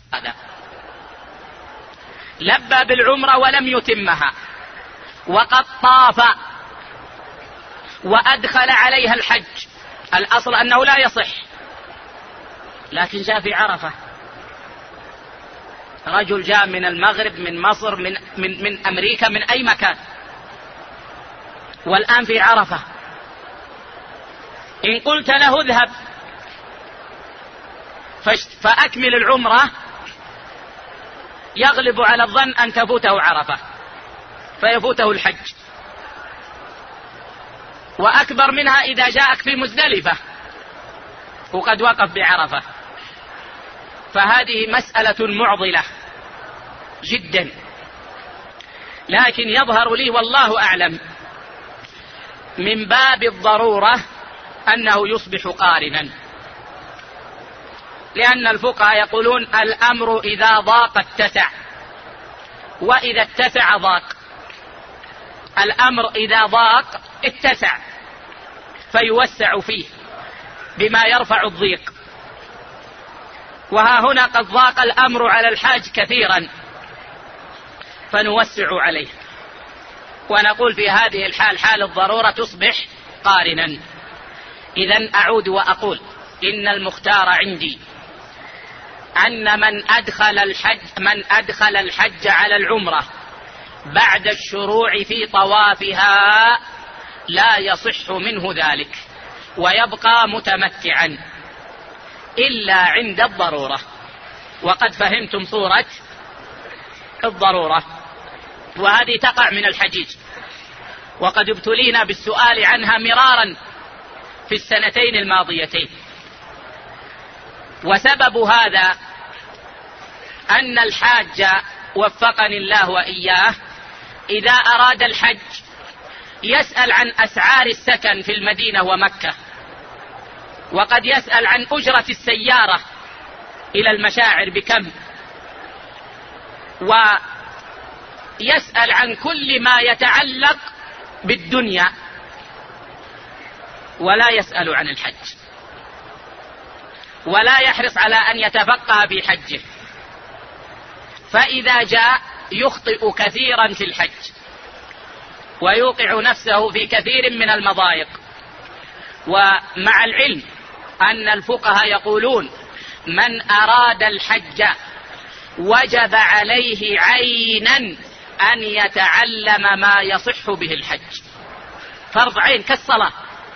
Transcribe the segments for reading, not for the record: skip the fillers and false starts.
هذا لبى بالعمرة ولم يتمها، وقد طاف وأدخل عليها الحج، الأصل أنه لا يصح، لكن جاء في عرفة رجل جاء من المغرب، من مصر، من أمريكا، من أي مكان، والآن في عرفة، إن قلت له اذهب فأكمل العمرة يغلب على الظن أن تفوته عرفة فيفوته الحج، وأكبر منها إذا جاءك في مزدلفة وقد وقف بعرفة. فهذه مسألة معضلة جدا، لكن يظهر لي والله أعلم من باب الضرورة أنه يصبح قارنا، لأن الفقهاء يقولون الأمر إذا ضاق اتسع، وإذا اتسع ضاق. الأمر إذا ضاق اتسع فيوسع فيه بما يرفع الضيق، وها هنا قد ضاق الأمر على الحاج كثيرا فنوسع عليه، ونقول في هذه الحال حال الضرورة تصبح قارنا. إذن أعود وأقول إن المختار عندي أن من أدخل الحج على العمرة بعد الشروع في طوافها لا يصح منه ذلك، ويبقى متمتعا إلا عند الضرورة. وقد فهمتم صورة الضرورة، وهذه تقع من الحجيج، وقد ابتلينا بالسؤال عنها مرارا في السنتين الماضيتين. وسبب هذا أن الحاج وفقني الله وإياه إذا أراد الحج يسأل عن أسعار السكن في المدينة ومكة، وقد يسأل عن أجرة السيارة إلى المشاعر بكم، ويسأل عن كل ما يتعلق بالدنيا، ولا يسأل عن الحج، ولا يحرص على أن يتفقه في حجه. فإذا جاء يخطئ كثيرا في الحج ويوقع نفسه في كثير من المضايق. ومع العلم أن الفقهاء يقولون من أراد الحج وجب عليه عينا أن يتعلم ما يصح به الحج، فرض عين كالصلاة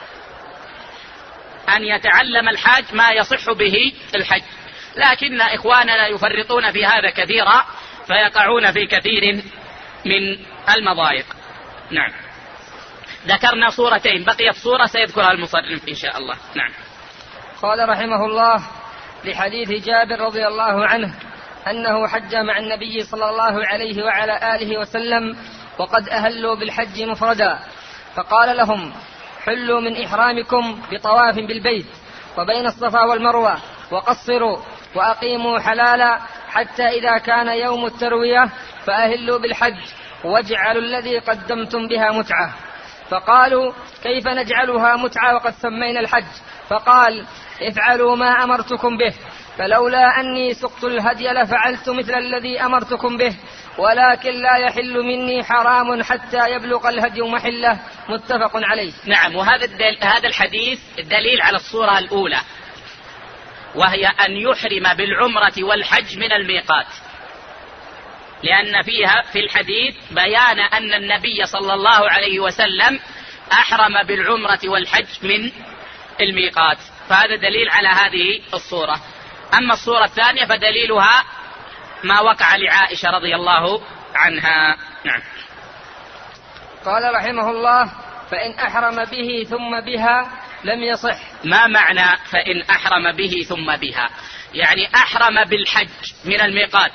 أن يتعلم الحاج ما يصح به الحج، لكن إخواننا يفرطون في هذا كثيرا فيقعون في كثير من المضايق. نعم، ذكرنا صورتين، بقيت صورة سيذكرها المصنف إن شاء الله. نعم. قال رحمه الله: لحديث جابر رضي الله عنه أنه حج مع النبي صلى الله عليه وعلى آله وسلم وقد أهلوا بالحج مفردا، فقال لهم: حلوا من إحرامكم بطواف بالبيت وبين الصفا والمروة، وقصروا وأقيموا حلالا حتى إذا كان يوم التروية فأهلوا بالحج واجعلوا الذي قدمتم بها متعة. فقالوا: كيف نجعلها متعة وقد سمينا الحج؟ فقال: افعلوا ما أمرتكم به، فلولا أني سقت الهدي لفعلت مثل الذي أمرتكم به، ولكن لا يحل مني حرام حتى يبلغ الهدي محله. متفق عليه. نعم، وهذا الحديث دليل على الصورة الأولى، وهي أن يحرم بالعمرة والحج من الميقات، لأن فيها في الحديث بيان أن النبي صلى الله عليه وسلم أحرم بالعمرة والحج من الميقات، فهذا دليل على هذه الصورة. أما الصورة الثانية فدليلها ما وقع لعائشة رضي الله عنها. نعم. قال رحمه الله: فإن أحرم به ثم بها لم يصح. ما معنى فإن أحرم به ثم بها؟ يعني أحرم بالحج من الميقات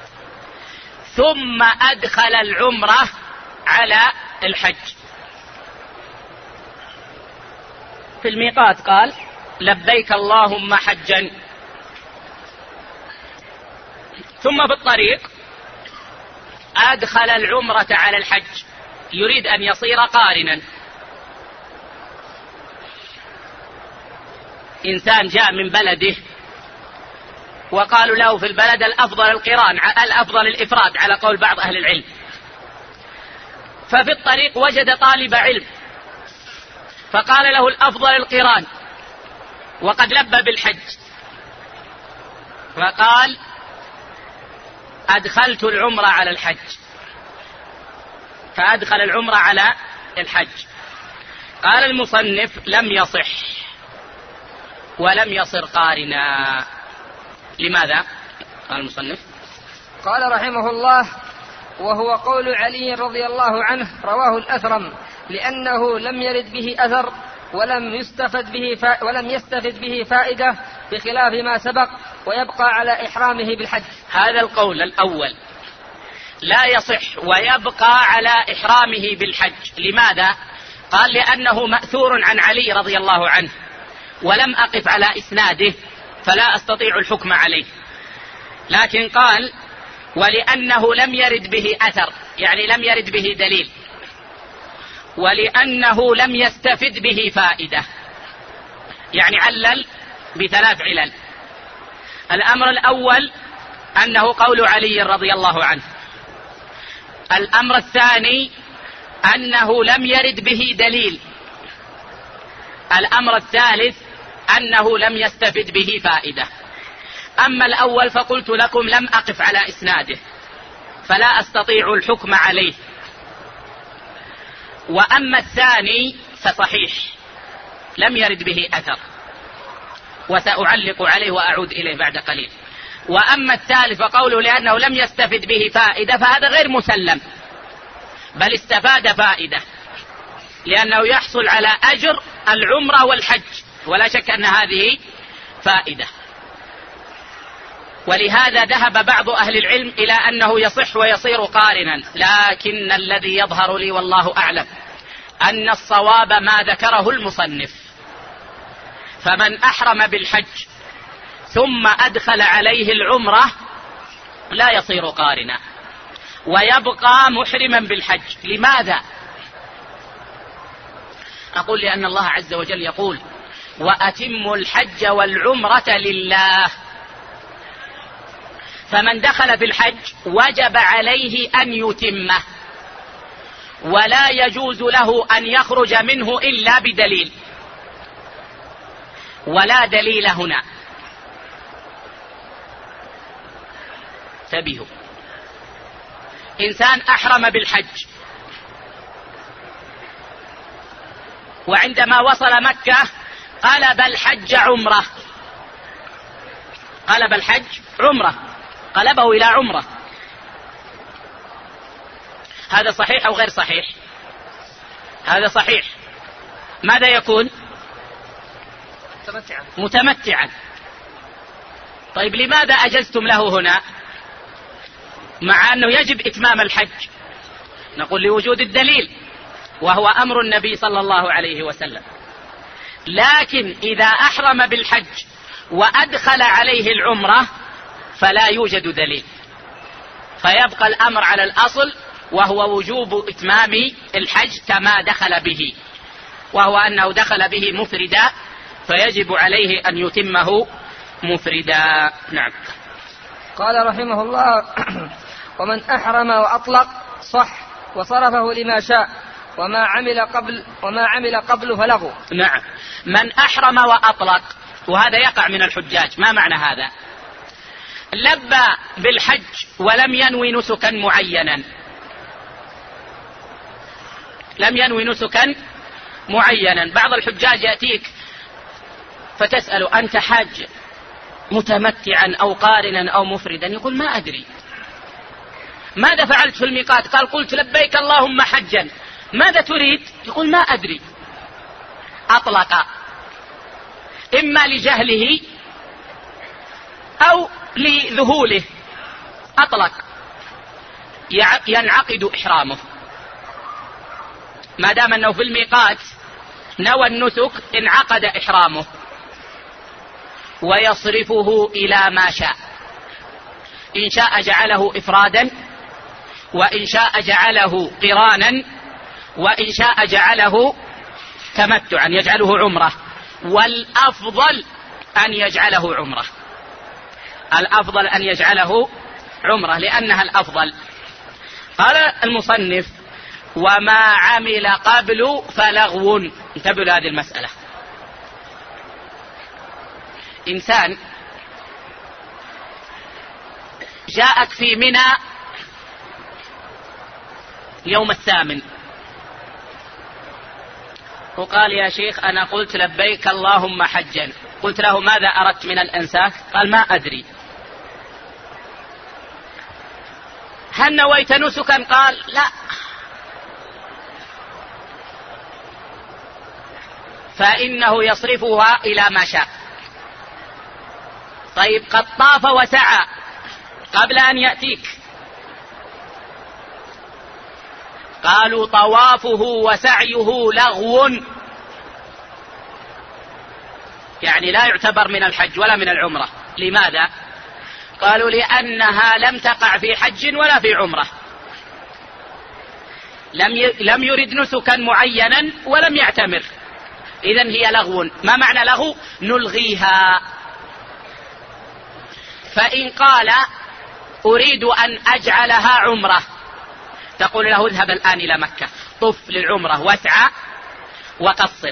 ثم أدخل العمرة على الحج. في الميقات قال: لبيك اللهم حجا، ثم في الطريق أدخل العمرة على الحج، يريد أن يصير قارنا. إنسان جاء من بلده وقالوا له في البلد الأفضل القران، الأفضل الإفراد على قول بعض أهل العلم. ففي الطريق وجد طالب علم فقال له الأفضل القران وقد لبى بالحج، فقال أدخلت العمرة على الحج، فأدخل العمرة على الحج. قال المصنف لم يصح ولم يصر قارنا. لماذا؟ قال المصنف قال رحمه الله: وهو قول علي رضي الله عنه رواه الأثرم، لأنه لم يرد به أثر ولم يستفد به فائدة بخلاف ما سبق، ويبقى على إحرامه بالحج. هذا القول الأول لا يصح ويبقى على إحرامه بالحج. لماذا؟ قال لأنه مأثور عن علي رضي الله عنه ولم أقف على إسناده فلا أستطيع الحكم عليه، لكن قال ولأنه لم يرد به أثر، يعني لم يرد به دليل، ولأنه لم يستفد به فائدة، يعني علل بثلاث علل. الأمر الأول أنه قول علي رضي الله عنه. الأمر الثاني أنه لم يرد به دليل. الأمر الثالث أنه لم يستفد به فائدة. أما الأول فقلت لكم لم أقف على إسناده فلا أستطيع الحكم عليه، وأما الثاني فصحيح لم يرد به أثر، وسأعلق عليه وأعود إليه بعد قليل. وأما الثالث فقوله لأنه لم يستفد به فائدة، فهذا غير مسلم، بل استفاد فائدة، لأنه يحصل على أجر العمرة والحج، ولا شك أن هذه فائدة. ولهذا ذهب بعض أهل العلم إلى أنه يصح ويصير قارنا، لكن الذي يظهر لي والله أعلم أن الصواب ما ذكره المصنف، فمن أحرم بالحج ثم أدخل عليه العمرة لا يصير قارنا ويبقى محرما بالحج. لماذا؟ أقول لأن الله عز وجل يقول وأتموا الحج والعمرة لله، فمن دخل في الحج وجب عليه أن يتمه، ولا يجوز له أن يخرج منه إلا بدليل، ولا دليل هنا. انتبهوا، إنسان أحرم بالحج وعندما وصل مكة قلب الحج عمرة، قلب الحج عمرة، قلبه إلى عمرة. هذا صحيح أو غير صحيح؟ هذا صحيح. ماذا يكون؟ متمتعا. طيب لماذا أجزتم له هنا مع أنه يجب إتمام الحج؟ نقول لوجود الدليل وهو أمر النبي صلى الله عليه وسلم. لكن إذا أحرم بالحج وأدخل عليه العمرة فلا يوجد دليل، فيبقى الأمر على الأصل وهو وجوب إتمام الحج كما دخل به، وهو أنه دخل به مفردا فيجب عليه أن يتمه مفردا. نعم. قال رحمه الله: ومن أحرم وأطلق صح وصرفه لما شاء، وما عمل قبل فلغو. نعم. من أحرم وأطلق، وهذا يقع من الحجاج. ما معنى هذا؟ لبى بالحج ولم ينوي نسكا معينا، لم ينوي نسكا معينا. بعض الحجاج يأتيك فتسأل أنت حاج متمتعا أو قارنا أو مفردا؟ يقول ما أدري. ماذا فعلت في الميقات؟ قال قلت لبيك اللهم حجا. ماذا تريد؟ يقول ما أدري. أطلق، إما لجهله أو لذهوله، أطلق، ينعقد إحرامه ما دام أنه في الميقات نوى النسك، انعقد إحرامه ويصرفه إلى ما شاء. إن شاء جعله إفرادا، وإن شاء جعله قرانا، وإن شاء جعله تمتعا يجعله عمرة، والأفضل أن يجعله عمرة. الأفضل أن يجعله عمرة لأنها الأفضل. قال المصنف: وما عمل قبل فلغو. انتبهوا لهذه المسألة. إنسان جاءك في منى يوم 8 وقال: يا شيخ أنا قلت لبيك اللهم حجا. قلت له: ماذا أردت من الأنساك؟ قال: ما أدري. هل نويت نسكا؟ قال: لا. فإنه يصرفها إلى ما شاء. طيب قد طاف وسعى قبل أن يأتيك. قالوا: طوافه وسعيه لغو، يعني لا يعتبر من الحج ولا من العمرة. لماذا؟ قالوا: لأنها لم تقع في حج ولا في عمرة، لم يرد نسكا معينا ولم يعتمر، إذن هي لغو. ما معنى لغو؟ نلغيها. فإن قال: أريد أن أجعلها عمرة، تقول له: اذهب الآن إلى مكة، طف للعمرة واسعى وقصر،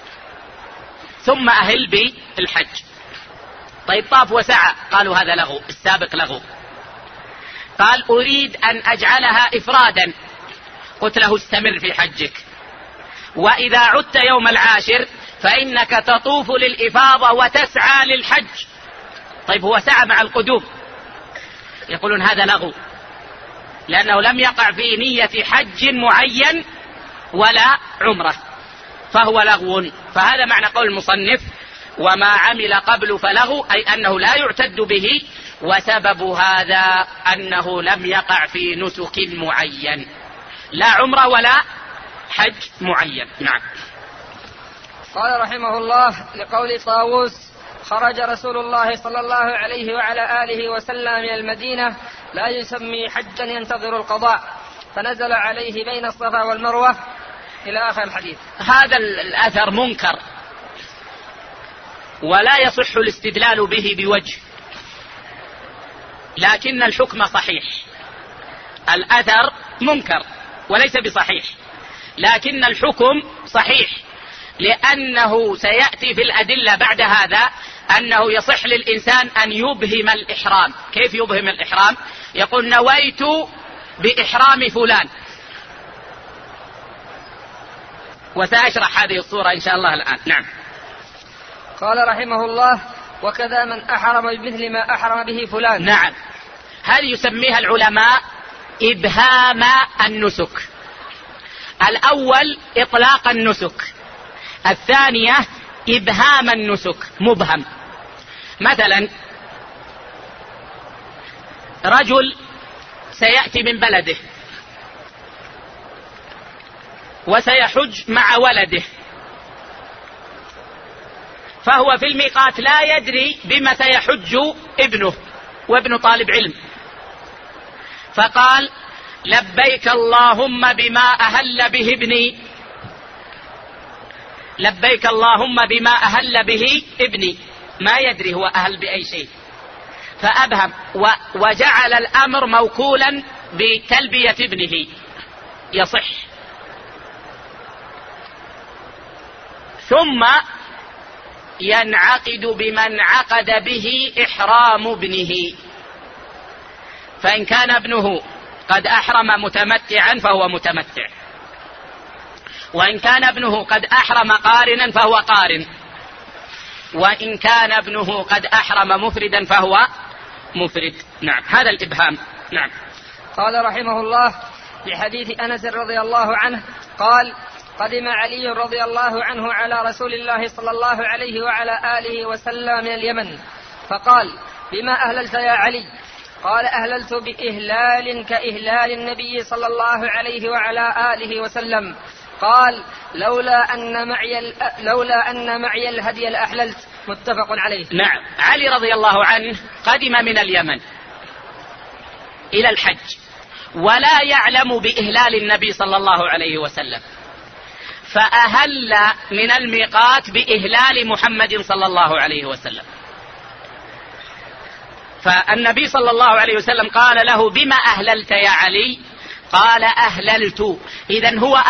ثم أهل بالحج. طيب طاف وسعى، قالوا هذا لغو، السابق لغو. قال: أريد أن أجعلها إفرادا، قلت له: استمر في حجك، وإذا عدت يوم 10 فإنك تطوف للإفاضة وتسعى للحج. طيب هو سعى مع القدوم، يقولون هذا لغو لأنه لم يقع في نية حج معين ولا عمرة، فهو لغو. فهذا معنى قول المصنف: وما عمل قبل فلغو، أي أنه لا يعتد به، وسبب هذا أنه لم يقع في نسك معين، لا عمرة ولا حج معين. نعم. قال رحمه الله: لقول طاووس: خرج رسول الله صلى الله عليه وعلى آله وسلم من المدينة لا يسمي حجا ينتظر القضاء، فنزل عليه بين الصفا والمروة، إلى آخر الحديث. هذا الأثر منكر ولا يصح الاستدلال به بوجه، لكن الحكم صحيح. الأثر منكر وليس بصحيح، لكن الحكم صحيح، لأنه سيأتي في الأدلة بعد هذا أنه يصح للإنسان أن يبهم الإحرام. كيف يبهم الإحرام؟ يقول: نويت بإحرام فلان، وسأشرح هذه الصورة إن شاء الله الآن. نعم. قال رحمه الله: وكذا من أحرم بمثل ما أحرم به فلان. نعم. هذه يسميها العلماء إبهام النسك. الأول إطلاق النسك، الثانية إبهام النسك، مبهم. مثلا رجل سيأتي من بلده وسيحج مع ولده، فهو في الميقات لا يدري بما سيحج ابنه، وابن طالب علم، فقال: لبيك اللهم بما أهل به ابني، لبيك اللهم بما أهل به ابني، ما يدري هو أهل بأي شيء، فأبهم وجعل الأمر موكولا بتلبية ابنه، يصح. ثم ينعقد بمن عقد به إحرام ابنه، فإن كان ابنه قد أحرم متمتعا فهو متمتع، وإن كان ابنه قد أحرم قارنا فهو قارن، وإن كان ابنه قد أحرم مفردا فهو مفرد. نعم. هذا الإبهام. نعم. قال رحمه الله: لحديث أنس رضي الله عنه قال: قدم علي رضي الله عنه على رسول الله صلى الله عليه وعلى آله وسلم من اليمن، فقال: بما أهللت يا علي؟ قال: أهللت بإهلال كإهلال النبي صلى الله عليه وعلى آله وسلم. قال: لولا أن معي الهدي لأحللت. متفق عليه. نعم. علي رضي الله عنه قدم من اليمن إلى الحج ولا يعلم بإهلال النبي صلى الله عليه وسلم، فأهل من الميقات بإهلال محمد صلى الله عليه وسلم. فالنبي صلى الله عليه وسلم قال له: بما أهللت يا علي؟ قال: أهللت. إذن هو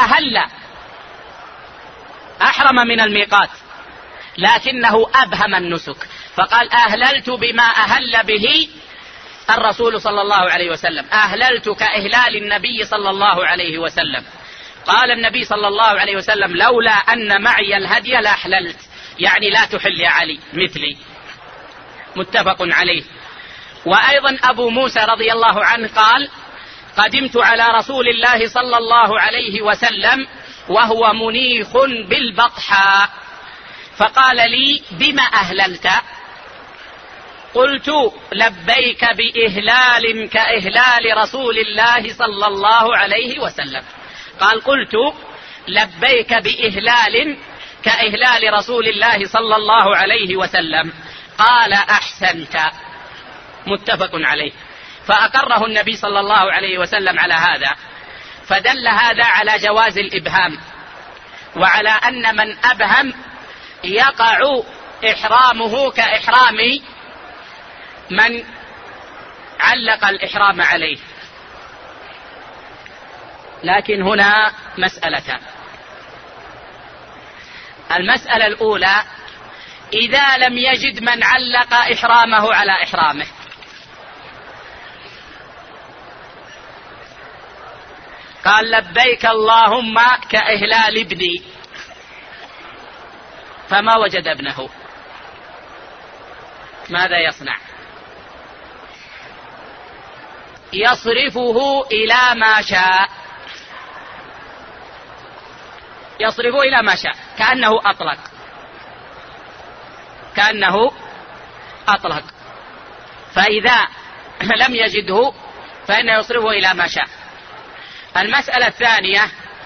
أحرم من الميقات لكنه أبهم النسك، فقال: أهللت بما أهل به الرسول صلى الله عليه وسلم، أهللت كإهلال النبي صلى الله عليه وسلم. قال النبي صلى الله عليه وسلم: لولا أن معي الهدي لأحللت، يعني لا تحل يا علي مثلي. متفق عليه. وأيضا أبو موسى رضي الله عنه قال: قدمت على رسول الله صلى الله عليه وسلم وهو منيخ بالبطحاء، فقال لي: بما أهللت؟ قلت: لبيك بإهلال كإهلال رسول الله صلى الله عليه وسلم. قال: قلت: لبيك بإهلال كإهلال رسول الله صلى الله عليه وسلم. قال: أحسنت. متفق عليه. فأقره النبي صلى الله عليه وسلم على هذا، فدل هذا على جواز الإبهام، وعلى أن من أبهم يقع إحرامه كإحرام من علق الإحرام عليه. لكن هنا مسألتان. المسألة الأولى: إذا لم يجد من علق إحرامه على إحرامه، قال: لبيك اللهم كإهلال ابني، فما وجد ابنه، ماذا يصنع؟ يصرفه إلى ما شاء، يصرفه إلى ما شاء، كأنه أطلق. فإذا لم يجده فإنه يصرفه إلى ما شاء. المسألة الثانية: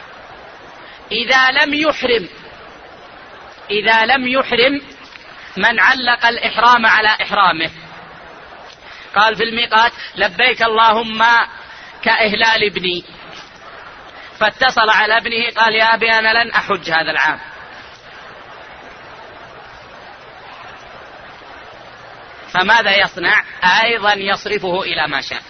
إذا لم يحرم من علق الإحرام على إحرامه، قال في الميقات: لبيك اللهم كإهلال ابني، فاتصل على ابنه قال: يا أبي أنا لن أحج هذا العام، فماذا يصنع؟ أيضا يصرفه إلى ما شاء،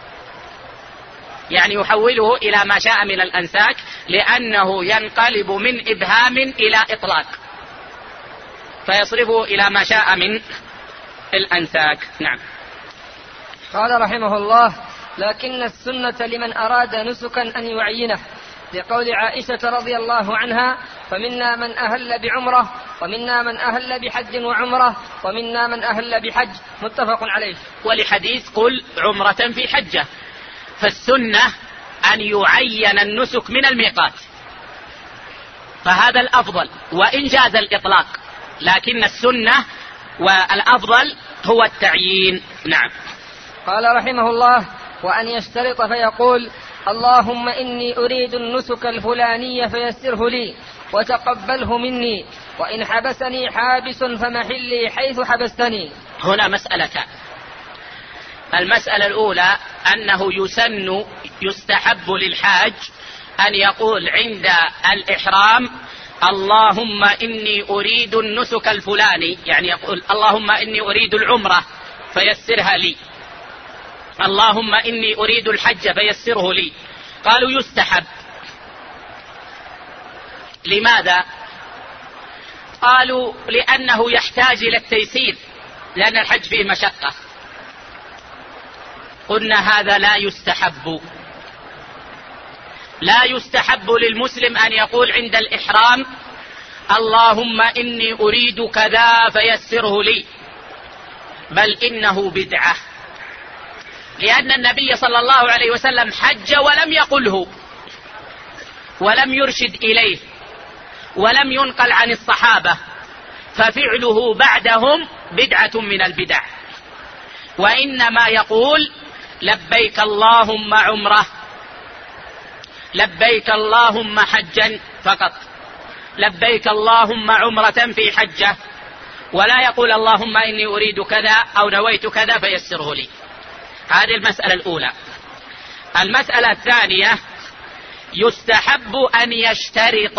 يعني يحوله إلى ما شاء من الأنساك، لأنه ينقلب من إبهام إلى إطلاق، فيصرفه إلى ما شاء من الأنساك. نعم. قال رحمه الله: لكن السنة لمن أراد نسكا أن يعينه، لقول عائشة رضي الله عنها: فمنا من أهل بعمرة، ومنا من أهل بحج وعمرة، ومنا من أهل بحج. متفق عليه. ولحديث: قل عمرة في حجة. فالسنة أن يعين النسك من الميقات، فهذا الأفضل، وإن جاز الإطلاق، لكن السنة والأفضل هو التعيين. نعم. قال رحمه الله: وأن يشترط فيقول: اللهم إني أريد النسك الفلاني فيسره لي وتقبله مني، وإن حبسني حابس فمحلي حيث حبستني. هنا مسألتان. المسألة الأولى أنه يستحب للحاج أن يقول عند الإحرام: اللهم إني أريد النسك الفلاني، يعني يقول: اللهم إني أريد العمرة فيسرها لي، اللهم إني أريد الحج فيسره لي. قالوا: يستحب. لماذا؟ قالوا: لأنه يحتاج إلى التيسير، لأن الحج فيه مشقة. قلنا: هذا لا يستحب للمسلم أن يقول عند الإحرام: اللهم إني أريد كذا فيسره لي، بل إنه بدعة، لأن النبي صلى الله عليه وسلم حج ولم يقله، ولم يرشد إليه، ولم ينقل عن الصحابة، ففعله بعدهم بدعة من البدع. وإنما يقول: لبيك اللهم عمرة، لبيك اللهم حجا فقط، لبيك اللهم عمرة في حجة، ولا يقول: اللهم إني أريد كذا أو نويت كذا فيسره لي. هذه المسألة الأولى. المسألة الثانية: يستحب أن يشترط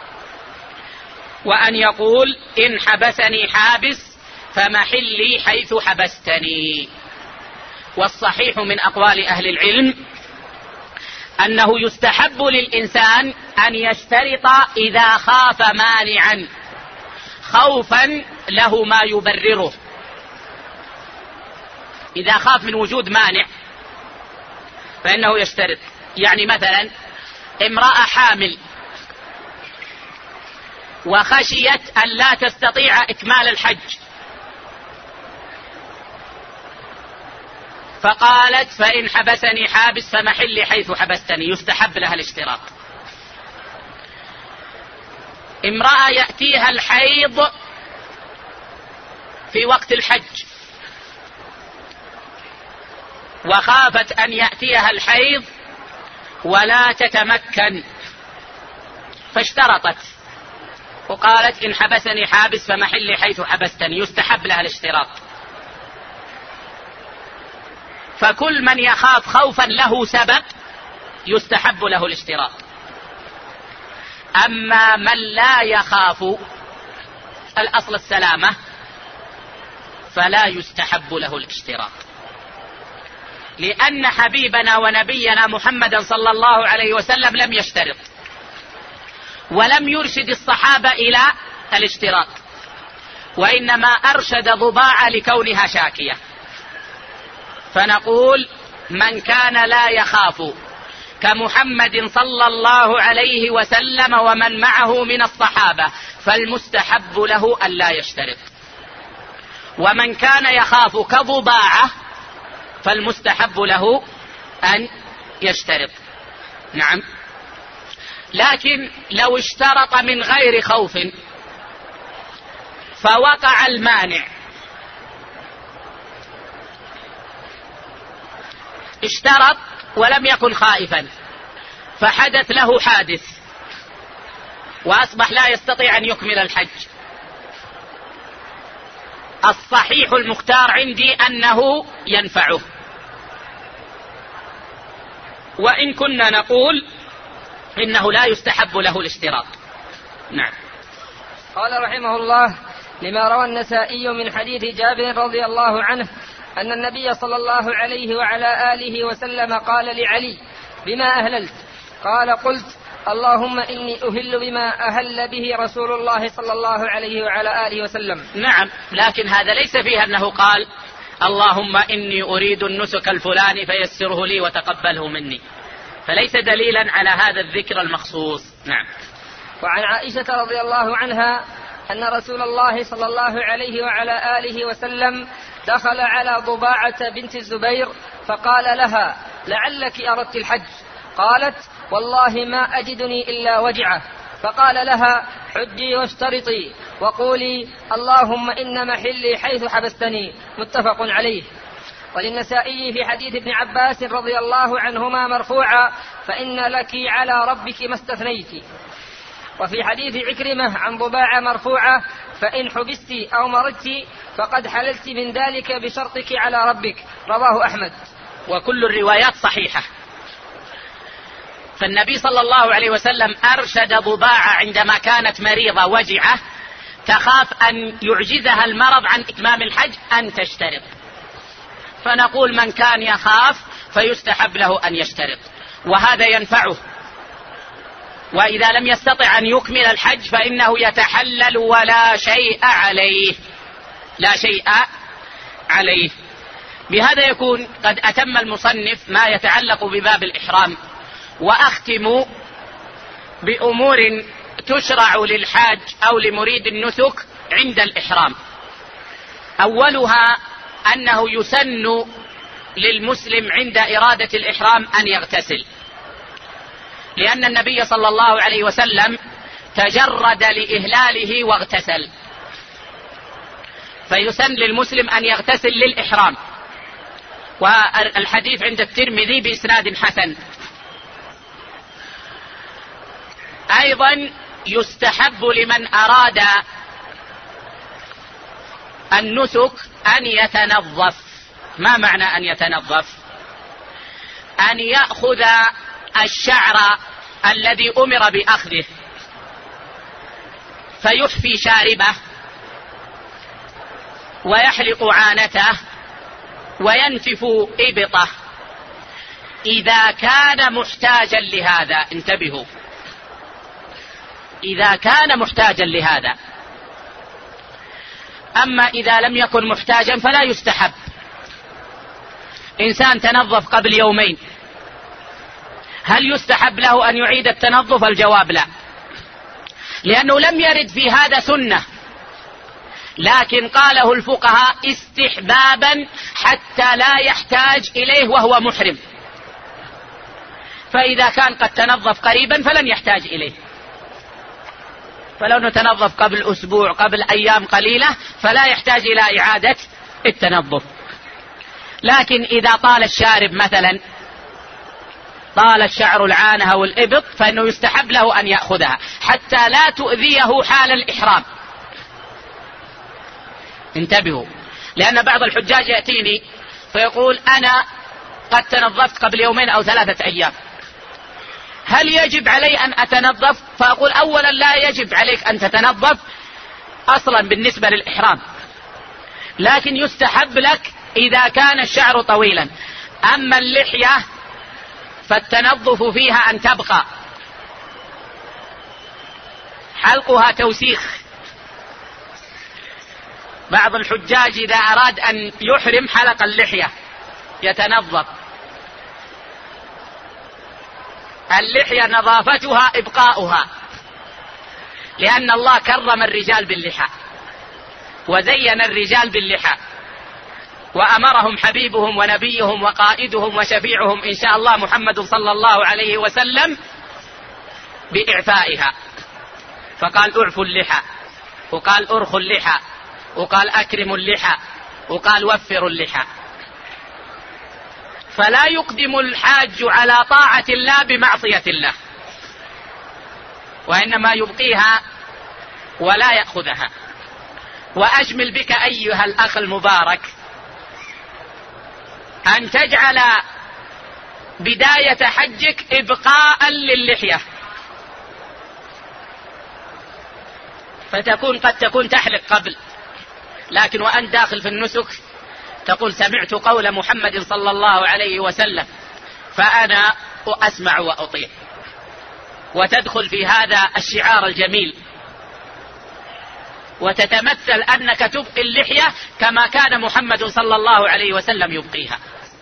وأن يقول: إن حبسني حابس فمحلي حيث حبستني. والصحيح من أقوال أهل العلم أنه يستحب للإنسان أن يشترط إذا خاف مانعا خوفا له ما يبرره. إذا خاف من وجود مانع فإنه يشترط. يعني مثلا امرأة حامل وخشيت أن لا تستطيع إكمال الحج، فقالت فإن حبسني حابس فمحلي حيث حبستني، يستحب لها الاشتراط. امرأة يأتيها الحيض في وقت الحج وخافت أن يأتيها الحيض ولا تتمكن فاشترطت وقالت إن حبسني حابس فمحلي حيث حبستني، يستحب لها الاشتراط. فكل من يخاف خوفا له سبب يستحب له الاشتراط. أما من لا يخاف الأصل السلامة فلا يستحب له الاشتراط، لأن حبيبنا ونبينا محمدا صلى الله عليه وسلم لم يشترط ولم يرشد الصحابة إلى الاشتراط، وإنما أرشد ضباع لكونها شاكية. فنقول من كان لا يخاف كمحمد صلى الله عليه وسلم ومن معه من الصحابة فالمستحب له أن لا يشترط، ومن كان يخاف كضباعة فالمستحب له أن يشترط. نعم. لكن لو اشترط من غير خوف فوقع المانع، اشترط ولم يكن خائفا فحدث له حادث وأصبح لا يستطيع أن يكمل الحج، الصحيح المختار عندي أنه ينفعه، وإن كنا نقول إنه لا يستحب له الاشتراط. نعم. قال رحمه الله: لما روى النسائي من حديث جابر رضي الله عنه أن النبي صلى الله عليه وعلى آله وسلم قال لعلي: بما أهللت؟ قال: قلت: اللهم إني أهل بما أهل به رسول الله صلى الله عليه وعلى آله وسلم. نعم، لكن هذا ليس فيه أنه قال: اللهم إني أريد النسك الفلاني فيسره لي وتقبله مني، فليس دليلا على هذا الذكر المخصوص. نعم. وعن عائشة رضي الله عنها أن رسول الله صلى الله عليه وعلى آله وسلم دخل على ضباعة بنت الزبير فقال لها: لعلك أردت الحج؟ قالت: والله ما أجدني إلا وجعه. فقال لها: حجي واشترطي وقولي اللهم إن محلي حيث حبستني. متفق عليه. وللنسائي في حديث ابن عباس رضي الله عنهما مرفوعا: فإن لك على ربك ما استثنيت. وفي حديث عكرمة عن ضباعة مرفوعة: فإن حبست أو مرضت فقد حللت من ذلك بشرطك على ربك. رواه أحمد. وكل الروايات صحيحة. فالنبي صلى الله عليه وسلم أرشد ضباعة عندما كانت مريضة وجعة تخاف أن يعجزها المرض عن إتمام الحج أن تشترط، فنقول من كان يخاف فيستحب له أن يشترط، وهذا ينفعه. وإذا لم يستطع أن يكمل الحج فإنه يتحلل ولا شيء عليه، لا شيء عليه. بهذا يكون قد أتم المصنف ما يتعلق بباب الإحرام. وأختم بأمور تشرع للحاج أو لمريد النسك عند الإحرام. أولها أنه يسن للمسلم عند إرادة الإحرام أن يغتسل، لأن النبي صلى الله عليه وسلم تجرد لإهلاله واغتسل، فيسن للمسلم أن يغتسل للإحرام. والحديث عند الترمذي بإسناد حسن. أيضا يستحب لمن أراد النسك أن يتنظف. ما معنى أن يتنظف؟ أن يأخذ الشعر الذي أمر بأخذه فيحفي شاربه ويحلق عانته وينتف إبطه إذا كان محتاجا لهذا. انتبهوا، إذا كان محتاجا لهذا. أما إذا لم يكن محتاجا فلا يستحب. إنسان تنظف قبل يومين، هل يستحب له أن يعيد التنظف؟ الجواب لا، لأنه لم يرد في هذا سنة، لكن قاله الفقهاء استحبابا حتى لا يحتاج إليه وهو محرم. فإذا كان قد تنظف قريبا فلن يحتاج إليه، فلو تنظف قبل أسبوع قبل أيام قليلة فلا يحتاج إلى إعادة التنظف. لكن إذا طال الشارب مثلا، طال الشعر العانة أو الإبط، فإنه يستحب له أن يأخذها حتى لا تؤذيه حال الإحرام. انتبهوا، لأن بعض الحجاج يأتيني فيقول أنا قد تنظفت قبل يومين أو 3 أيام، هل يجب علي أن أتنظف؟ فأقول أولا لا يجب عليك أن تتنظف أصلا بالنسبة للإحرام، لكن يستحب لك إذا كان الشعر طويلا. أما اللحية فالتنظف فيها أن تبقى، حلقها توسيخ. بعض الحجاج إذا أراد أن يحرم حلق اللحية يتنظف. اللحية نظافتها إبقاؤها، لأن الله كرم الرجال باللحى وزين الرجال باللحى، وأمرهم حبيبهم ونبيهم وقائدهم وشفيعهم إن شاء الله محمد صلى الله عليه وسلم بإعفائها، فقال اعفوا اللحى، وقال ارخوا اللحى، وقال أكرموا اللحى، وقال وفروا اللحى. فلا يقدم الحاج على طاعة الله بمعصية الله، وإنما يبقيها ولا يأخذها. وأجمل بك أيها الأخ المبارك أن تجعل بداية حجك إبقاء للحية، فتكون قد تكون تحلق قبل، لكن وأنت داخل في النسك تقول سمعت قول محمد صلى الله عليه وسلم فأنا أسمع وأطيع، وتدخل في هذا الشعار الجميل، وتتمثل أنك تبقي اللحية كما كان محمد صلى الله عليه وسلم يبقيها.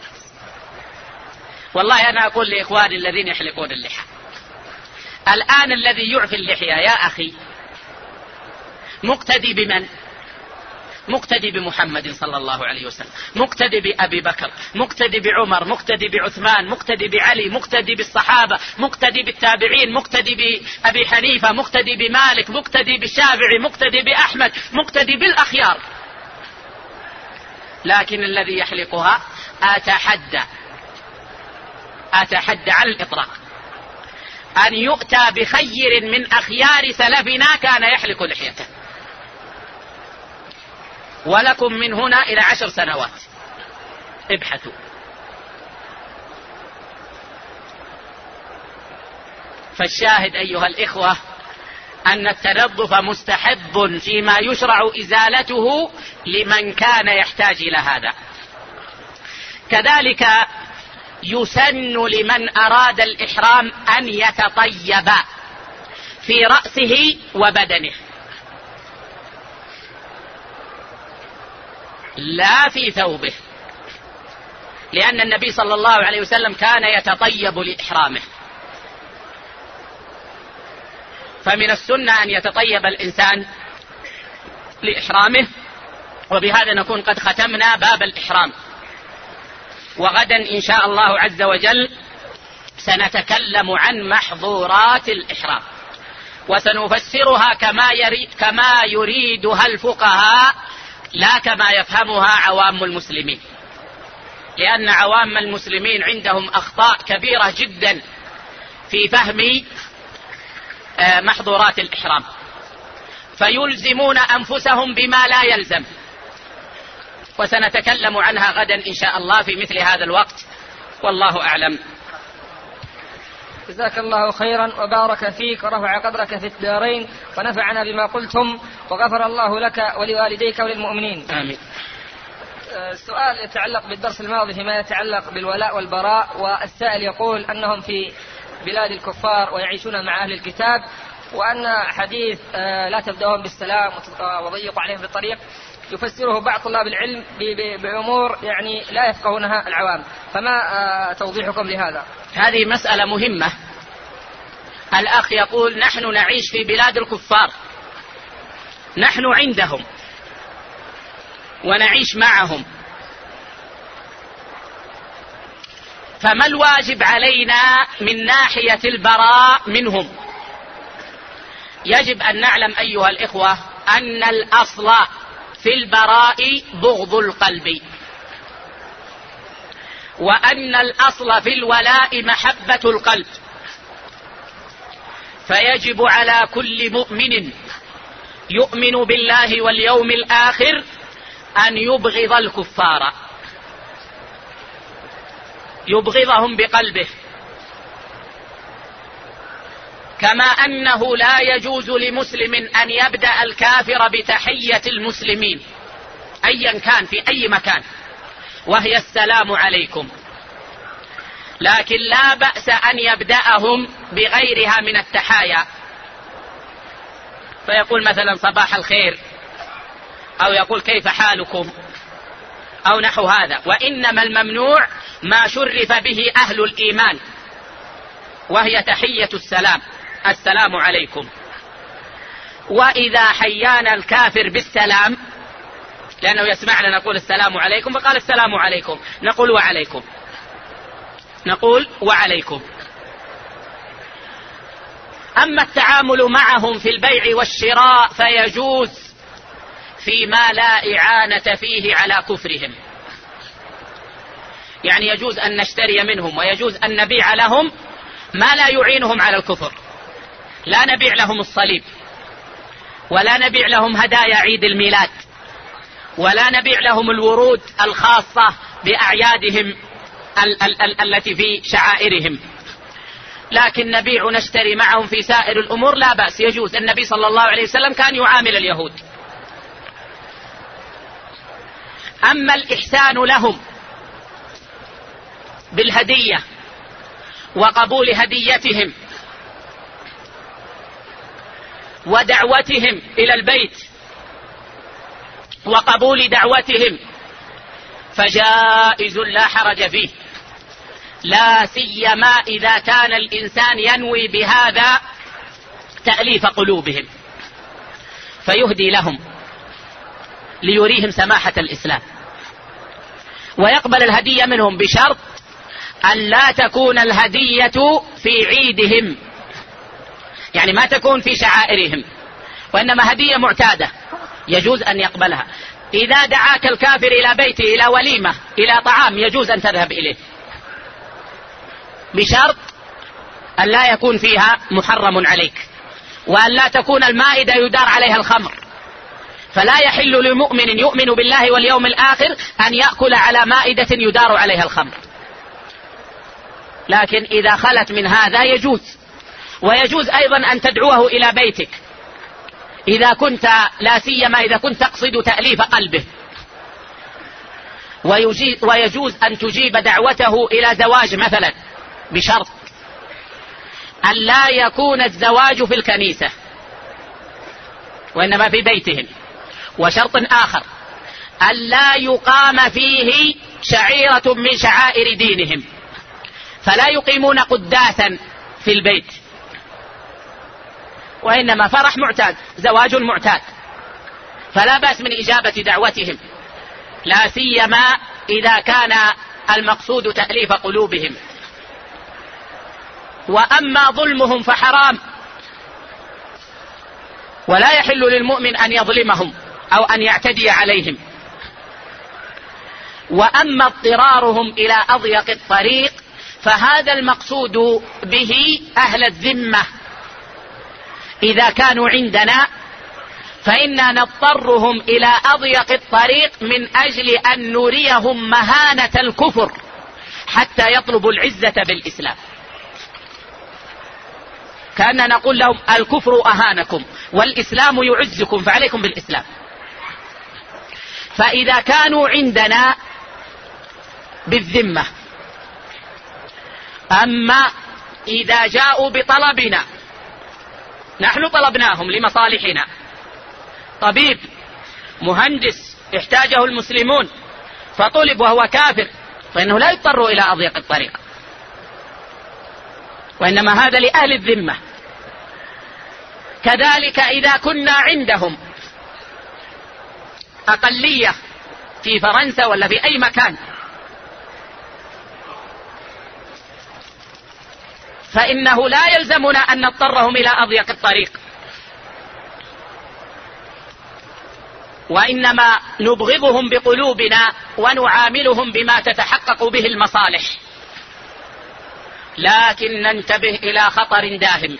والله أنا أقول لإخواني الذين يحلقون اللحى، الآن الذي يعفي اللحية يا أخي مقتدي بمن؟ مقتدي بمحمد صلى الله عليه وسلم، مقتدي بأبي بكر، مقتدي بعمر، مقتدي بعثمان، مقتدي بعلي، مقتدي بالصحابة، مقتدي بالتابعين، مقتدي بأبي حنيفة، مقتدي بمالك، مقتدي بالشافعي، مقتدي بأحمد، مقتدي بالأخيار. لكن الذي يحلقها أتحدى على الإطلاق أن يؤتى بخير من أخيار سلفنا كان يحلق لحيته. ولكم من هنا إلى 10 سنوات ابحثوا. فالشاهد أيها الإخوة أن التنظف مستحب فيما يشرع إزالته لمن كان يحتاج إلى هذا. كذلك يسن لمن أراد الإحرام أن يتطيب في رأسه وبدنه، لا في ثوبه، لأن النبي صلى الله عليه وسلم كان يتطيب لإحرامه. فمن السنة أن يتطيب الإنسان لإحرامه. وبهذا نكون قد ختمنا باب الإحرام، وغدا إن شاء الله عز وجل سنتكلم عن محظورات الإحرام، وسنفسرها كما يريدها الفقهاء لا كما يفهمها عوام المسلمين، لأن عوام المسلمين عندهم أخطاء كبيرة جدا في فهم محظورات الإحرام، فيلزمون أنفسهم بما لا يلزم، وسنتكلم عنها غدا إن شاء الله في مثل هذا الوقت، والله أعلم. جزاك الله خيرا وبارك فيك ورفع قدرك في الدارين، ونفعنا بما قلتم، وغفر الله لك ولوالديك وللمؤمنين. آمين. السؤال يتعلق بالدرس الماضي فيما يتعلق بالولاء والبراء، والسائل يقول أنهم في بلاد الكفار ويعيشون مع أهل الكتاب، وأن حديث لا تبدأهم بالسلام وضيقوا عليهم في الطريق يفسره بعض طلاب العلم بأمور يعني لا يفقهونها العوام، فما توضيحكم لهذا؟ هذه مسألة مهمة. الأخ يقول نحن نعيش في بلاد الكفار، نحن عندهم ونعيش معهم، فما الواجب علينا من ناحية البراء منهم؟ يجب أن نعلم أيها الإخوة أن الأصل في البراء بغض القلب، وأن الأصل في الولاء محبة القلب، فيجب على كل مؤمن يؤمن بالله واليوم الآخر أن يبغض الكفار، يبغضهم بقلبه، كما أنه لا يجوز لمسلم أن يبدأ الكافر بتحية المسلمين أيا كان في أي مكان، وهي السلام عليكم، لكن لا بأس أن يبدأهم بغيرها من التحايا، فيقول مثلا صباح الخير، أو يقول كيف حالكم، أو نحو هذا. وإنما الممنوع ما شرف به أهل الإيمان، وهي تحية السلام، السلام عليكم. وإذا حيانا الكافر بالسلام، لأنه يسمعنا نقول السلام عليكم، فقال السلام عليكم، نقول وعليكم، نقول وعليكم. أما التعامل معهم في البيع والشراء فيجوز فيما لا إعانة فيه على كفرهم، يعني يجوز أن نشتري منهم ويجوز أن نبيع لهم ما لا يعينهم على الكفر، لا نبيع لهم الصليب، ولا نبيع لهم هدايا عيد الميلاد، ولا نبيع لهم الورود الخاصة بأعيادهم التي في شعائرهم، لكن نبيع ونشتري معهم في سائر الأمور لا بأس، يجوز. النبي صلى الله عليه وسلم كان يعامل اليهود. أما الإحسان لهم بالهدية وقبول هديتهم ودعوتهم إلى البيت وقبول دعوتهم فجائز لا حرج فيه، لا سيما إذا كان الإنسان ينوي بهذا تأليف قلوبهم، فيهدي لهم ليريهم سماحة الإسلام، ويقبل الهدية منهم بشرط أن لا تكون الهدية في عيدهم، يعني ما تكون في شعائرهم، وإنما هدية معتادة يجوز أن يقبلها. إذا دعاك الكافر إلى بيته إلى وليمة إلى طعام يجوز أن تذهب إليه، بشرط أن لا يكون فيها محرم عليك، وأن لا تكون المائدة يدار عليها الخمر، فلا يحل لمؤمن يؤمن بالله واليوم الآخر أن يأكل على مائدة يدار عليها الخمر، لكن إذا خلت من هذا يجوز. ويجوز أيضا أن تدعوه إلى بيتك إذا كنت، لا سيما إذا كنت تقصد تأليف قلبه، ويجوز أن تجيب دعوته إلى زواج مثلا، بشرط أن لا يكون الزواج في الكنيسة وإنما في بيتهم، وشرط آخر أن لا يقام فيه شعيرة من شعائر دينهم، فلا يقيمون قداسا في البيت، وإنما فرح معتاد، زواج معتاد، فلا بأس من إجابة دعوتهم، لا سيما إذا كان المقصود تأليف قلوبهم. وأما ظلمهم فحرام، ولا يحل للمؤمن أن يظلمهم أو أن يعتدي عليهم. وأما اضطرارهم إلى أضيق الطريق فهذا المقصود به أهل الذمة، إذا كانوا عندنا فإنا نضطرهم إلى أضيق الطريق من أجل أن نريهم مهانة الكفر حتى يطلبوا العزة بالإسلام، كأننا نقول لهم الكفر أهانكم والإسلام يعزكم فعليكم بالإسلام. فإذا كانوا عندنا بالذمة، أما إذا جاءوا بطلبنا، نحن طلبناهم لمصالحنا، طبيب مهندس احتاجه المسلمون فطلب وهو كافر، فإنه لا يضطر إلى أضيق الطريق، وإنما هذا لأهل الذمة. كذلك إذا كنا عندهم أقلية في فرنسا ولا في أي مكان، فإنه لا يلزمنا أن نضطرهم إلى أضيق الطريق، وإنما نبغضهم بقلوبنا ونعاملهم بما تتحقق به المصالح، لكن ننتبه إلى خطر داهم،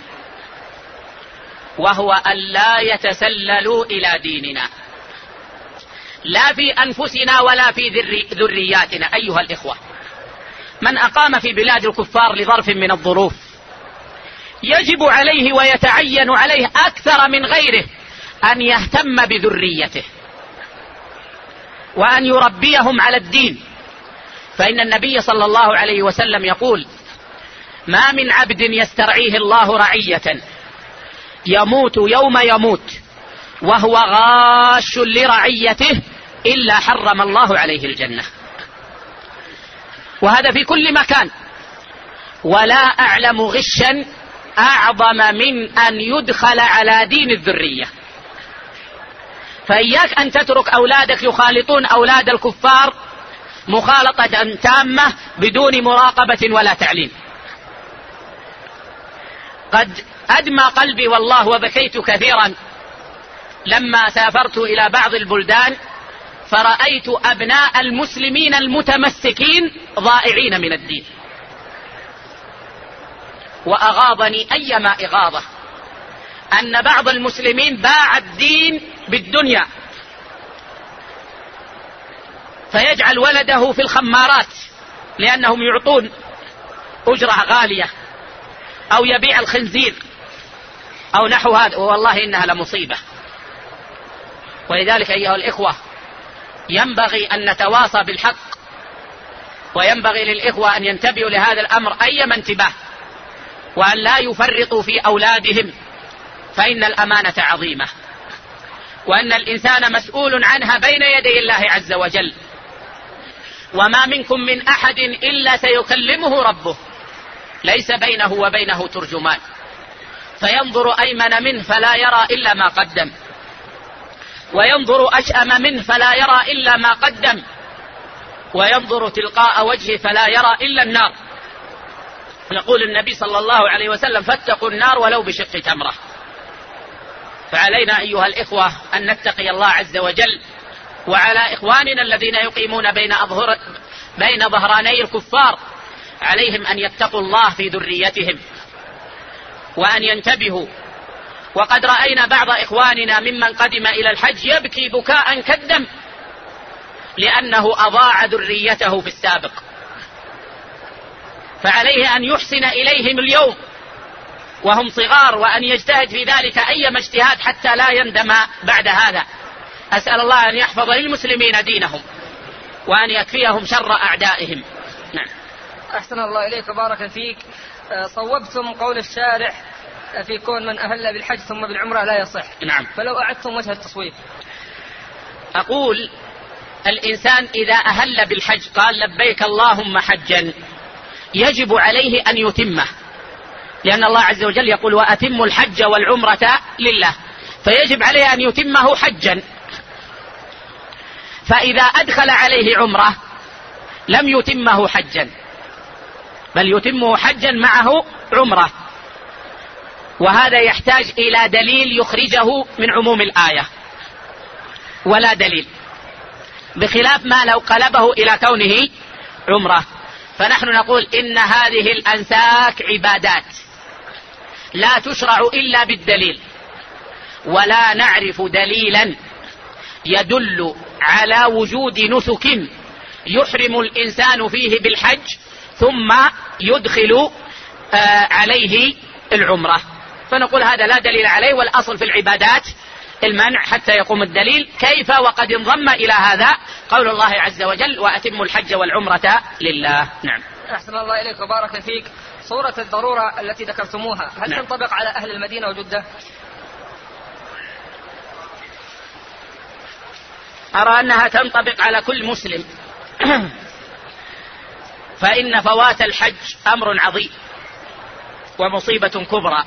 وهو أن لا يتسللوا إلى ديننا، لا في أنفسنا ولا في ذرياتنا. أيها الإخوة، من أقام في بلاد الكفار لظرف من الظروف يجب عليه ويتعين عليه أكثر من غيره أن يهتم بذريته وأن يربيهم على الدين، فإن النبي صلى الله عليه وسلم يقول: ما من عبد يسترعيه الله رعية يموت يوم يموت وهو غاش لرعيته إلا حرم الله عليه الجنة. وهذا في كل مكان، ولا أعلم غشا أعظم من أن يدخل على دين الذرية. فإياك أن تترك أولادك يخالطون أولاد الكفار مخالطة تامة بدون مراقبة ولا تعليم. قد أدمى قلبي والله وبكيت كثيرا لما سافرت إلى بعض البلدان فرأيت أبناء المسلمين المتمسكين ضائعين من الدين، وأغاظني أيما إغاظة أن بعض المسلمين باع الدين بالدنيا، فيجعل ولده في الخمارات لأنهم يعطون أجرة غالية، أو يبيع الخنزير أو نحو هذا، والله إنها لمصيبة. ولذلك أيها الإخوة ينبغي أن نتواصى بالحق، وينبغي للإخوة أن ينتبهوا لهذا الأمر أيما انتباه، وأن لا يفرطوا في أولادهم، فإن الأمانة عظيمة، وأن الإنسان مسؤول عنها بين يدي الله عز وجل، وما منكم من أحد إلا سيكلمه ربه ليس بينه وبينه ترجمان، فينظر أيمن منه فلا يرى إلا ما قدم، وينظر أشأم منه فلا يرى إلا ما قدم، وينظر تلقاء وجهه فلا يرى إلا النار. يقول النبي صلى الله عليه وسلم: فاتقوا النار ولو بشق تمرة. فعلينا أيها الإخوة أن نتقي الله عز وجل، وعلى إخواننا الذين يقيمون بين ظهراني الكفار عليهم أن يتقوا الله في ذريتهم وأن ينتبهوا. وقد رأينا بعض إخواننا ممن قدم إلى الحج يبكي بكاء كالدم لأنه أضاع ذريته في السابق، فعليه أن يحسن إليهم اليوم وهم صغار، وأن يجتهد في ذلك أيما اجتهاد حتى لا يندم بعد هذا. أسأل الله أن يحفظ للمسلمين دينهم وأن يكفيهم شر أعدائهم. نعم. أحسن الله إليك وبارك فيك. صوبتم قول الشارح في كون من أهل بالحج ثم بالعمرة لا يصح. نعم. فلو أعدتم وجه التصويب. أقول: الإنسان إذا أهل بالحج قال لبيك اللهم حجا يجب عليه أن يتمه، لأن الله عز وجل يقول: وأتموا الحج والعمرة لله، فيجب عليه أن يتمه حجا. فإذا أدخل عليه عمرة لم يتمه حجا، بل يتمه حجا معه عمرة، وهذا يحتاج إلى دليل يخرجه من عموم الآية، ولا دليل، بخلاف ما لو قلبه إلى كونه عمرة. فنحن نقول إن هذه الأنساك عبادات لا تشرع إلا بالدليل، ولا نعرف دليلا يدل على وجود نسك يحرم الإنسان فيه بالحج ثم يدخل عليه العمرة، فنقول هذا لا دليل عليه، والأصل في العبادات المنع حتى يقوم الدليل. كيف وقد انضم إلى هذا قول الله عز وجل وأتموا الحج والعمرة لله. نعم. أحسن الله إليك وبارك فيك. صورة الضرورة التي ذكرتموها هل نعم. تنطبق على أهل المدينة وجدة؟ أرى أنها تنطبق على كل مسلم فإن فوات الحج أمر عظيم ومصيبة كبرى،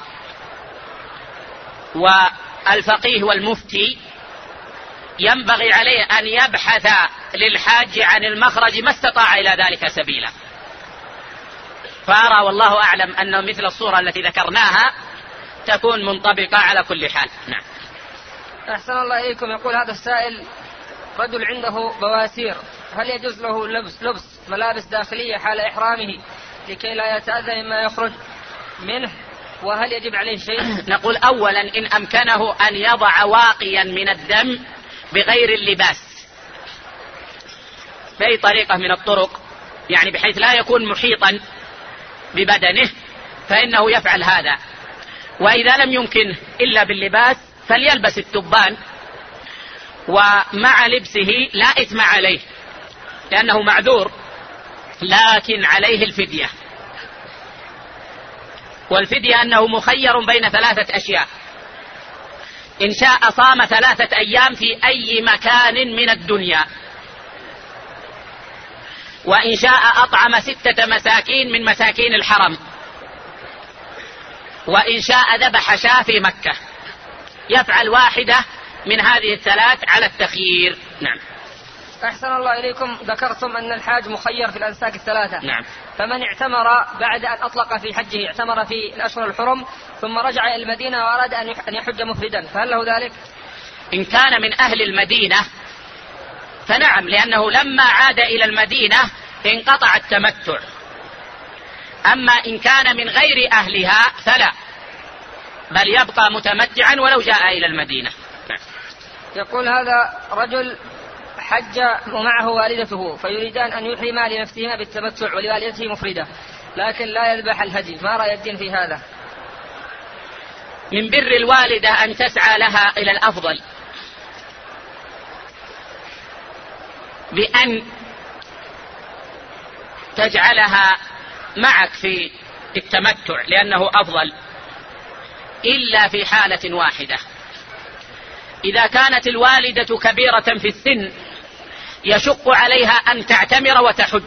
والفقيه والمفتي ينبغي عليه أن يبحث للحاج عن المخرج ما استطاع إلى ذلك سبيلا. فأرى والله أعلم أن مثل الصورة التي ذكرناها تكون منطبقة على كل حال. نعم. أحسن الله إليكم. يقول هذا السائل رجل عنده بواسير، هل يجوز له لبس ملابس داخلية حال إحرامه لكي لا يتأذى مما يخرج منه، وهل يجب عليه شيء؟ نقول أولا إن أمكنه أن يضع واقيا من الدم بغير اللباس بأي طريقة من الطرق، يعني بحيث لا يكون محيطا ببدنه، فإنه يفعل هذا. وإذا لم يمكن إلا باللباس فليلبس التبان، ومع لبسه لا إثم عليه لأنه معذور، لكن عليه الفدية. والفدية أنه مخير بين 3 أشياء: إن شاء صام 3 أيام في أي مكان من الدنيا، وإن شاء أطعم 6 مساكين من مساكين الحرم، وإن شاء ذبح شاة في مكة. يفعل واحدة من هذه ال3 على التخيير. نعم. أحسن الله إليكم. ذكرتم أن الحاج مخير في الأنساك ال3. نعم. فمن اعتمر بعد أن أطلق في حجه، اعتمر في الأشهر الحرم ثم رجع إلى المدينة وأراد أن يحج مفردا، فهل له ذلك؟ إن كان من أهل المدينة فنعم، لأنه لما عاد إلى المدينة انقطع التمتع. أما إن كان من غير أهلها فلا، بل يبقى متمتعا ولو جاء إلى المدينة. يقول هذا رجل حج ومعه والدته فيريدان أن يحرما لنفسهما بالتمتع ولوالدته مفردة، لكن لا يذبح الهدي، ما رأي الدين في هذا؟ من بر الوالدة أن تسعى لها إلى الأفضل بأن تجعلها معك في التمتع لأنه أفضل، إلا في حالة واحدة: إذا كانت الوالدة كبيرة في السن يشق عليها أن تعتمر وتحج،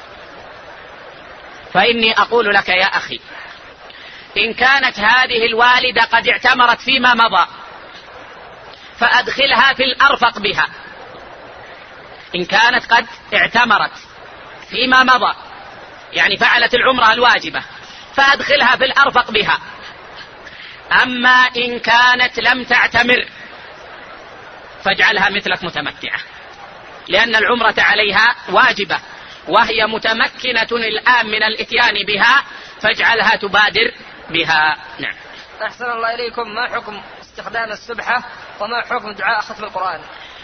فإني أقول لك يا أخي إن كانت هذه الوالدة قد اعتمرت فيما مضى فأدخلها في الأرفق بها. إن كانت قد اعتمرت فيما مضى يعني فعلت العمرة الواجبة فأدخلها في الأرفق بها. أما إن كانت لم تعتمر فاجعلها مثلك متمتعة، لأن العمرة عليها واجبة وهي متمكنة الآن من الإتيان بها، فاجعلها تبادر بها. نعم. أحسن الله إليكم. ما حكم استخدام السبحة وما حكم دعاء ختم القرآن؟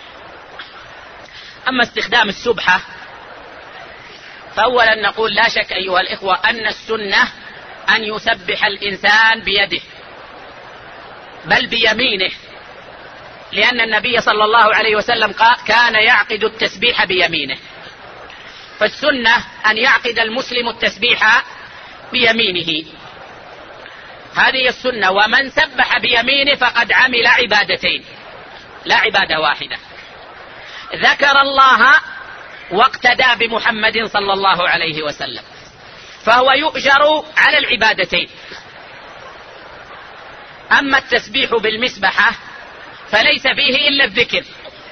أما استخدام السبحة فأولا نقول لا شك أيها الإخوة أن السنة أن يسبح الإنسان بيده بل بيمينه، لأن النبي صلى الله عليه وسلم كان يعقد التسبيح بيمينه، فالسنة أن يعقد المسلم التسبيح بيمينه، هذه السنة. ومن سبح بيمينه فقد عمل عبادتين لا عبادة واحدة: ذكر الله واقتدى بمحمد صلى الله عليه وسلم، فهو يؤجر على العبادتين. أما التسبيح بالمسبحة فليس فيه إلا الذكر،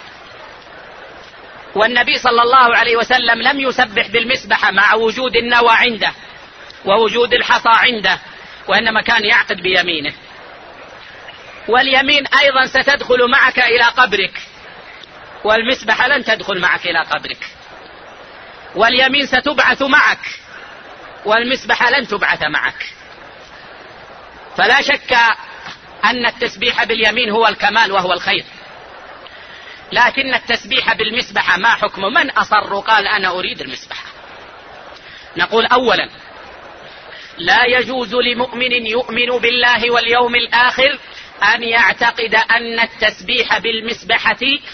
والنبي صلى الله عليه وسلم لم يسبح بالمسبحة مع وجود النوى عنده ووجود الحصى عنده، وإنما كان يعقد بيمينه. واليمين أيضا ستدخل معك إلى قبرك، والمسبحة لن تدخل معك إلى قبرك. واليمين ستبعث معك والمسبحة لن تبعث معك. فلا شك أن التسبيح باليمين هو الكمال وهو الخير، لكن التسبيح بالمسبحة ما حكم من أصر قال أنا أريد المسبحة؟ نقول أولا لا يجوز لمؤمن يؤمن بالله واليوم الآخر أن يعتقد أن التسبيح بالمسبحة